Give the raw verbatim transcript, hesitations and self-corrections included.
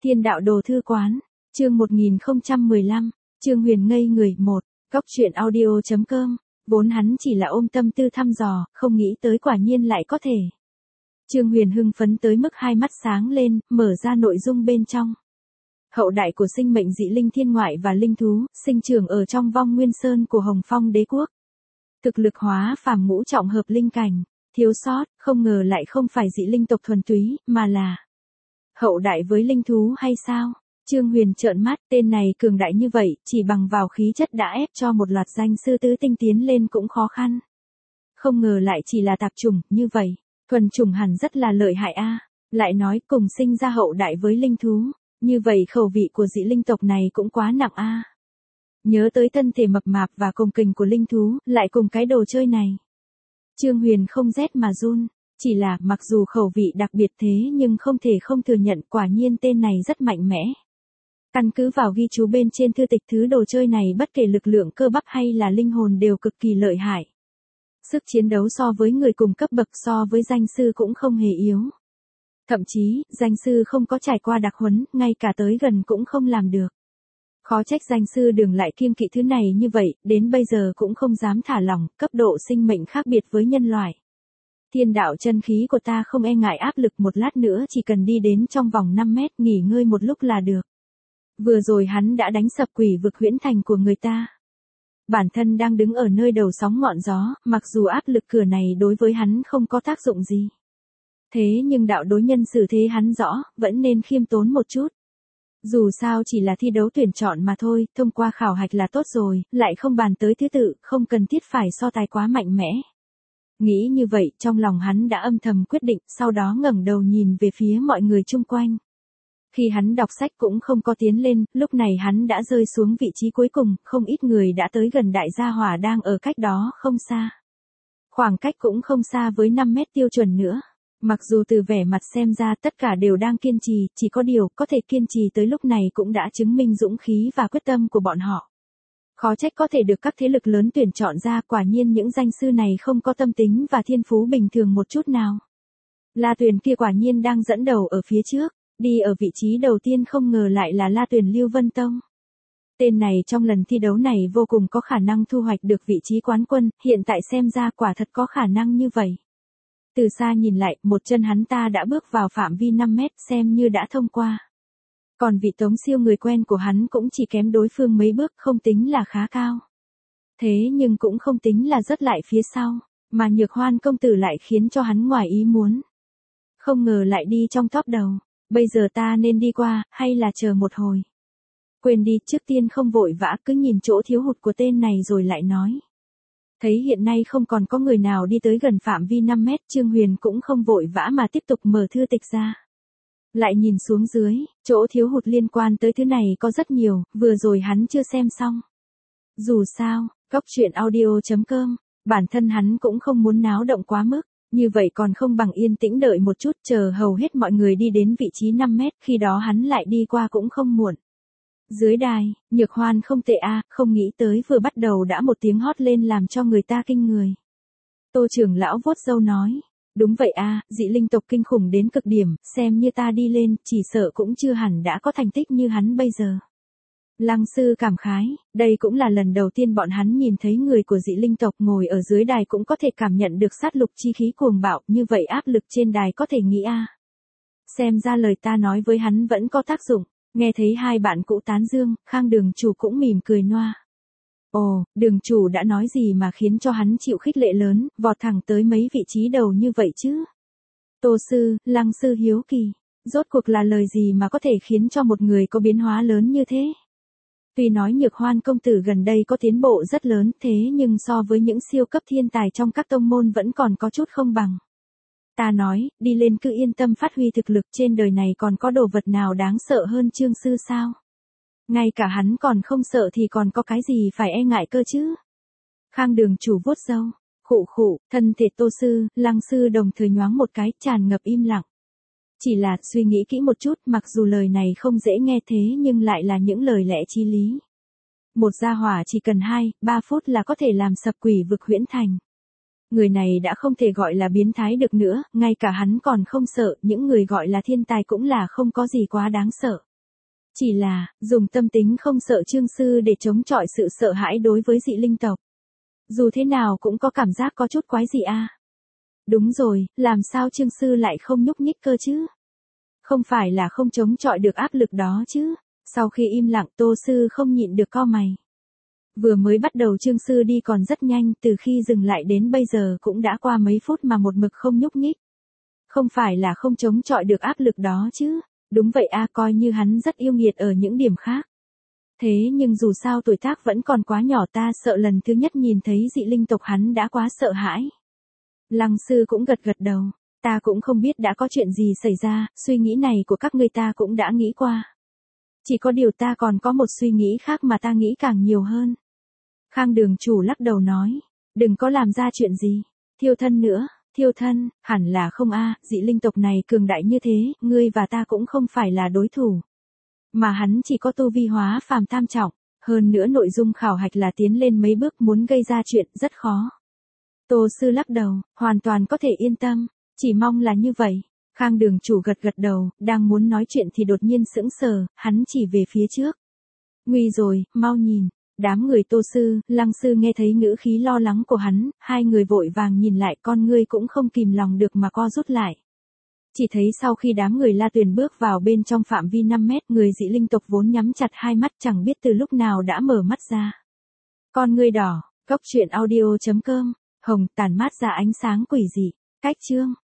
Thiên đạo đồ thư quán, chương một nghìn không trăm mười lăm, Trương Huyền ngây người một, góc truyện audio chấm com, vốn hắn chỉ là ôm tâm tư thăm dò, không nghĩ tới quả nhiên lại có thể. Trương Huyền hưng phấn tới mức hai mắt sáng lên, mở ra nội dung bên trong. Hậu đại của sinh mệnh dị linh thiên ngoại và linh thú, sinh trưởng ở trong vong nguyên sơn của Hồng Phong đế quốc. Thực lực hóa phàm ngũ trọng hợp linh cảnh, thiếu sót, không ngờ lại không phải dị linh tộc thuần túy, mà là hậu đại với linh thú hay sao? Trương Huyền trợn mắt, tên này cường đại như vậy, chỉ bằng vào khí chất đã ép cho một loạt danh sư tứ tinh tiến lên cũng khó khăn. Không ngờ lại chỉ là tạp chủng, như vậy, thuần chủng hẳn rất là lợi hại a. Lại nói cùng sinh ra hậu đại với linh thú, như vậy khẩu vị của dị linh tộc này cũng quá nặng a. Nhớ tới thân thể mập mạp và cồng kềnh của linh thú, lại cùng cái đồ chơi này. Trương Huyền không rét mà run. Chỉ là, mặc dù khẩu vị đặc biệt thế nhưng không thể không thừa nhận quả nhiên tên này rất mạnh mẽ. Căn cứ vào ghi chú bên trên thư tịch thứ đồ chơi này bất kể lực lượng cơ bắp hay là linh hồn đều cực kỳ lợi hại. Sức chiến đấu so với người cùng cấp bậc so với danh sư cũng không hề yếu. Thậm chí, danh sư không có trải qua đặc huấn, ngay cả tới gần cũng không làm được. Khó trách danh sư Đường lại kiêng kỵ thứ này như vậy, đến bây giờ cũng không dám thả lỏng, cấp độ sinh mệnh khác biệt với nhân loại. Thiên đạo chân khí của ta không e ngại áp lực, một lát nữa chỉ cần đi đến trong vòng năm mét nghỉ ngơi một lúc là được. Vừa rồi hắn đã đánh sập quỷ vực huyễn thành của người ta. Bản thân đang đứng ở nơi đầu sóng ngọn gió, mặc dù áp lực cửa này đối với hắn không có tác dụng gì. Thế nhưng đạo đối nhân xử thế hắn rõ, vẫn nên khiêm tốn một chút. Dù sao chỉ là thi đấu tuyển chọn mà thôi, thông qua khảo hạch là tốt rồi, lại không bàn tới thứ tự, không cần thiết phải so tài quá mạnh mẽ. Nghĩ như vậy, trong lòng hắn đã âm thầm quyết định, sau đó ngẩng đầu nhìn về phía mọi người chung quanh. Khi hắn đọc sách cũng không có tiến lên, lúc này hắn đã rơi xuống vị trí cuối cùng, không ít người đã tới gần đại gia hỏa đang ở cách đó không xa. Khoảng cách cũng không xa với năm mét tiêu chuẩn nữa. Mặc dù từ vẻ mặt xem ra tất cả đều đang kiên trì, chỉ có điều có thể kiên trì tới lúc này cũng đã chứng minh dũng khí và quyết tâm của bọn họ. Khó trách có thể được các thế lực lớn tuyển chọn ra, quả nhiên những danh sư này không có tâm tính và thiên phú bình thường một chút nào. La Tuyền kia quả nhiên đang dẫn đầu ở phía trước, đi ở vị trí đầu tiên không ngờ lại là La Tuyền Lưu Vân Tông. Tên này trong lần thi đấu này vô cùng có khả năng thu hoạch được vị trí quán quân, hiện tại xem ra quả thật có khả năng như vậy. Từ xa nhìn lại, một chân hắn ta đã bước vào phạm vi năm mét, xem như đã thông qua. Còn vị Tống Siêu người quen của hắn cũng chỉ kém đối phương mấy bước, không tính là khá cao. Thế nhưng cũng không tính là rất lại phía sau, mà Nhược Hoan công tử lại khiến cho hắn ngoài ý muốn. Không ngờ lại đi trong top đầu, bây giờ ta nên đi qua, hay là chờ một hồi. Quên đi, trước tiên không vội vã, cứ nhìn chỗ thiếu hụt của tên này rồi lại nói. Thấy hiện nay không còn có người nào đi tới gần phạm vi năm mét, Trương Huyền cũng không vội vã mà tiếp tục mở thư tịch ra. Lại nhìn xuống dưới, chỗ thiếu hụt liên quan tới thứ này có rất nhiều, vừa rồi hắn chưa xem xong. Dù sao, góc truyện audio chấm com, bản thân hắn cũng không muốn náo động quá mức, như vậy còn không bằng yên tĩnh đợi một chút chờ hầu hết mọi người đi đến vị trí năm mét, khi đó hắn lại đi qua cũng không muộn. Dưới đài, Nhược Hoan không tệ a, không nghĩ tới vừa bắt đầu đã một tiếng hót lên làm cho người ta kinh người. Tô trưởng lão vuốt râu nói. Đúng vậy a, dị linh tộc kinh khủng đến cực điểm, xem như ta đi lên, chỉ sợ cũng chưa hẳn đã có thành tích như hắn bây giờ. Lăng sư cảm khái, đây cũng là lần đầu tiên bọn hắn nhìn thấy người của dị linh tộc ngồi ở dưới đài cũng có thể cảm nhận được sát lục chi khí cuồng bạo, như vậy áp lực trên đài có thể nghĩ a. Xem ra lời ta nói với hắn vẫn có tác dụng, nghe thấy hai bạn cũ tán dương, Khang Đường chủ cũng mỉm cười noa. Ồ, Đường chủ đã nói gì mà khiến cho hắn chịu khích lệ lớn, vọt thẳng tới mấy vị trí đầu như vậy chứ? Tô sư, Lăng sư hiếu kỳ, rốt cuộc là lời gì mà có thể khiến cho một người có biến hóa lớn như thế? Tuy nói Nhược Hoan công tử gần đây có tiến bộ rất lớn, thế nhưng so với những siêu cấp thiên tài trong các tông môn vẫn còn có chút không bằng. Ta nói, đi lên cứ yên tâm phát huy thực lực, trên đời này còn có đồ vật nào đáng sợ hơn Trương sư sao? Ngay cả hắn còn không sợ thì còn có cái gì phải e ngại cơ chứ? Khang Đường chủ vuốt râu, khụ khụ, thân thể Tô sư, Lăng sư đồng thời nhoáng một cái, tràn ngập im lặng. Chỉ là suy nghĩ kỹ một chút, mặc dù lời này không dễ nghe thế nhưng lại là những lời lẽ chí lý. Một gia hỏa chỉ cần hai, ba phút là có thể làm sập quỷ vực huyễn thành. Người này đã không thể gọi là biến thái được nữa, ngay cả hắn còn không sợ, những người gọi là thiên tài cũng là không có gì quá đáng sợ. Chỉ là, dùng tâm tính không sợ Trương Sư để chống chọi sự sợ hãi đối với dị linh tộc. Dù thế nào cũng có cảm giác có chút quái dị a. Đúng rồi, làm sao Trương Sư lại không nhúc nhích cơ chứ? Không phải là không chống chọi được áp lực đó chứ? Sau khi im lặng Tô Sư không nhịn được cau mày. Vừa mới bắt đầu Trương Sư đi còn rất nhanh, từ khi dừng lại đến bây giờ cũng đã qua mấy phút mà một mực không nhúc nhích. Không phải là không chống chọi được áp lực đó chứ? Đúng vậy a, coi như hắn rất yêu nghiệt ở những điểm khác. Thế nhưng dù sao tuổi tác vẫn còn quá nhỏ, ta sợ lần thứ nhất nhìn thấy dị linh tộc hắn đã quá sợ hãi. Lăng Sư cũng gật gật đầu, ta cũng không biết đã có chuyện gì xảy ra, suy nghĩ này của các ngươi ta cũng đã nghĩ qua. Chỉ có điều ta còn có một suy nghĩ khác mà ta nghĩ càng nhiều hơn. Khang Đường chủ lắc đầu nói, đừng có làm ra chuyện gì, thiêu thân nữa. Thiêu thân, hẳn là không a, dị linh tộc này cường đại như thế, ngươi và ta cũng không phải là đối thủ. Mà hắn chỉ có tu vi hóa phàm tam trọng, hơn nữa nội dung khảo hạch là tiến lên mấy bước, muốn gây ra chuyện rất khó. Tô Sư lắc đầu, hoàn toàn có thể yên tâm, chỉ mong là như vậy. Khang Đường chủ gật gật đầu, đang muốn nói chuyện thì đột nhiên sững sờ, hắn chỉ về phía trước. Nguy rồi, mau nhìn. Đám người Tô Sư, Lăng Sư nghe thấy ngữ khí lo lắng của hắn, hai người vội vàng nhìn lại, con ngươi cũng không kìm lòng được mà co rút lại. Chỉ thấy sau khi đám người La Tuyền bước vào bên trong phạm vi năm mét, người dị linh tộc vốn nhắm chặt hai mắt chẳng biết từ lúc nào đã mở mắt ra. Con ngươi đỏ, Cốc Truyện Audio chấm com, hồng tản mát ra ánh sáng quỷ dị. Cách chương